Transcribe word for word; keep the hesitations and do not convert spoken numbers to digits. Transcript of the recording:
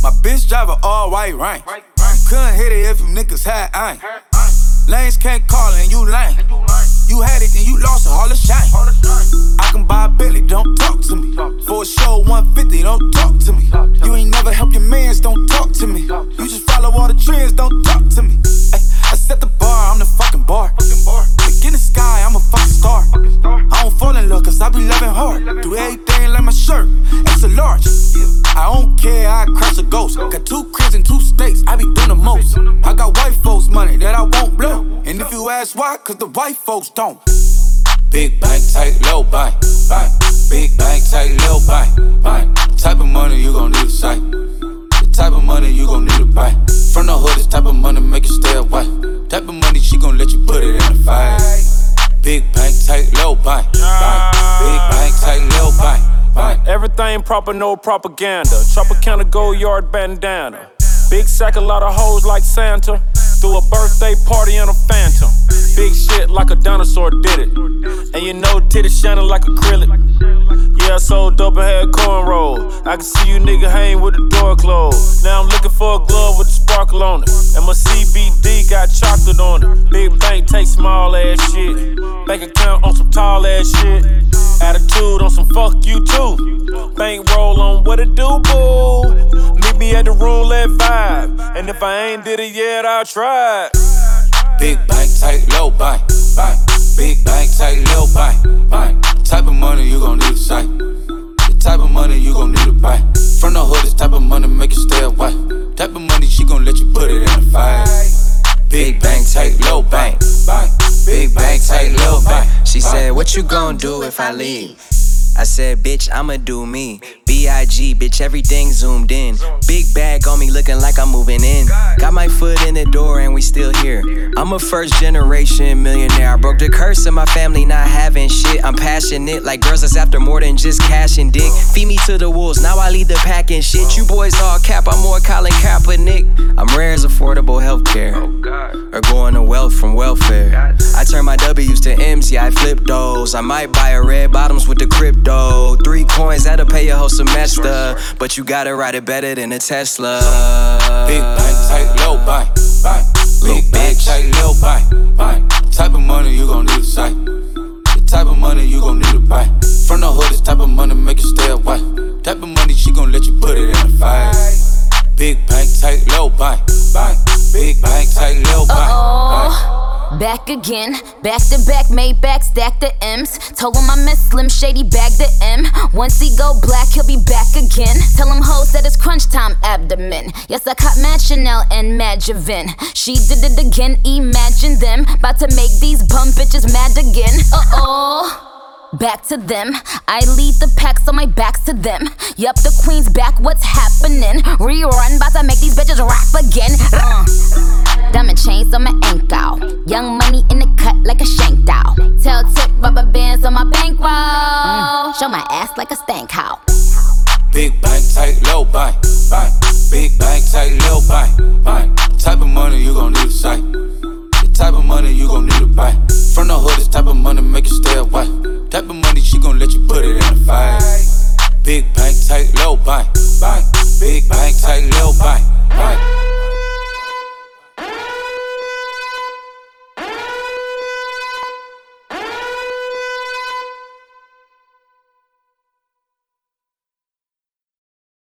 My bitch drive a all white rank. Couldn't hit it if you niggas had aim. Lanes can't call and you lame. You had it, then you lost it, all the shame. I can buy a Billy, don't talk to me. For a show one fifty, don't talk to me. You ain't never help your mans, don't talk to me. You just follow all the trends, don't talk to me. Ay, I set the bar, I'm the fucking bar. Like in the sky, I'm a fucking star. I don't fall in love, cause I be loving hard. Do everything like my shirt, extra large. I don't care, I crash a ghost. Got two cribs in two states, I be doing the most. I got white folks' money that I won't blow. And if you ask why, cause the white folks don't. Big bank, tight, low bank, bank. Big bank, tight, low bank, bank. Type of money you gon' need a sight. The type of money you gon' need to buy. From the hood, this type of money make you stay away. Type of money she gon' let you put it in the fight. Big bank, tight, low bank, bank. Big bank, tight, low bank, bank. Everything proper, no propaganda. Tropicana gold yard bandana. Big sack, a lot of hoes like Santa. Threw a birthday party in a phantom. Big shit like a dinosaur did it. And you know titties shining like acrylic. Yeah, I sold dope and had cornrows. I can see you nigga hang with the door closed. Now I'm looking for a glove with a sparkle on it. And my C B D got chocolate on it. Big bank take small ass shit. Bank account on some tall ass shit. Attitude on some fuck you too. Bank roll on what it do, boo. Meet me at the roulette vibe. And if I ain't did it yet, I'll try. Big bank, tight, low bank, bank. Big bank, tight, low bank, bank. Type of money you gon' need a sight. The type of money you gon' need to buy. From the hood, this type of money make you stay away. Type of money she gon' let you put it in the fight. Big bank, tight, low bank, bank. Big bank, tight, low bank. She said, what you gon' do if I leave? I said, bitch, I'ma do me. B I G, bitch, everything zoomed in. Big bag on me looking like I'm moving in. Got my foot in the door and we still here. I'm a first generation millionaire. I broke the curse of my family not having shit. I'm passionate like girls that's after more than just cash and dick. Feed me to the wolves, now I lead the pack and shit. You boys all cap, I'm more Colin Kaepernick. I'm rare as affordable healthcare. Or going to wealth from welfare. I turn my W's to M's, yeah, I flip those. I might buy a red bottoms with the crypto. Three coins, that'll pay your whole semester. But you gotta ride it better than a Tesla. Big bank, tight, low bank, bank. Big bank, tight, low bank, bank. Type of money you gon' need a sight. The type of money you gon' need to buy. From the hood, this type of money make you stay away. Type of money she gon' let you put it in the fight. Big bank, tight, low bank, bank. Big bank, tight, low bank, bank. Back again, back to back, made back, stack the M's. Told him I miss Slim Shady, bag the M. Once he go black, he'll be back again. Tell him hoes that it's crunch time abdomen. Yes, I caught Mad Chanel and Mad Javin. She did it again, imagine them. About to make these bum bitches mad again. Uh-oh. Back to them, I lead the pack so my back's to them. Yup, the queen's back, what's happening? Rerun, bout to make these bitches rap again. uh. Diamond chains on my ankle. Young money in the cut like a shank doll. Tail tip rubber bands on my bankroll. mm. Show my ass like a stank cow. Big bank, tight, low bank, bank. Big bank, tight, low bank, bank. Type of money you gon' need a sight. The type of money you gon' need to buy. From the hood, this type of money make you stay away. Type of money she gon' let you put it in the fight. Big bank, tight, low bank,